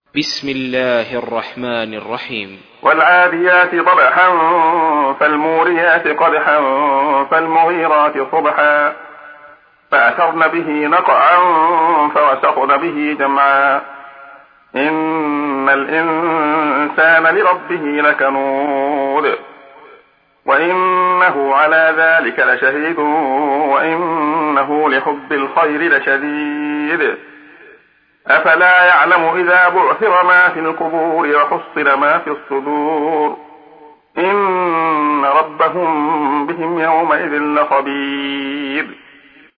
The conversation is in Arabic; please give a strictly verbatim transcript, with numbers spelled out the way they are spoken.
بسم الله الرحمن الرحيم. والعاديات ضبحا فالموريات قدحا فالمغيرات صبحا فأثرن به نقعا فوسطن به جمعا إن الإنسان لربه لكنود وإنه على ذلك لشهيد وإنه لحب الخير لشديد أفلا يعلم إذا بعثر ما في القبور وحصل ما في الصدور إن ربهم بهم يومئذ لخبير.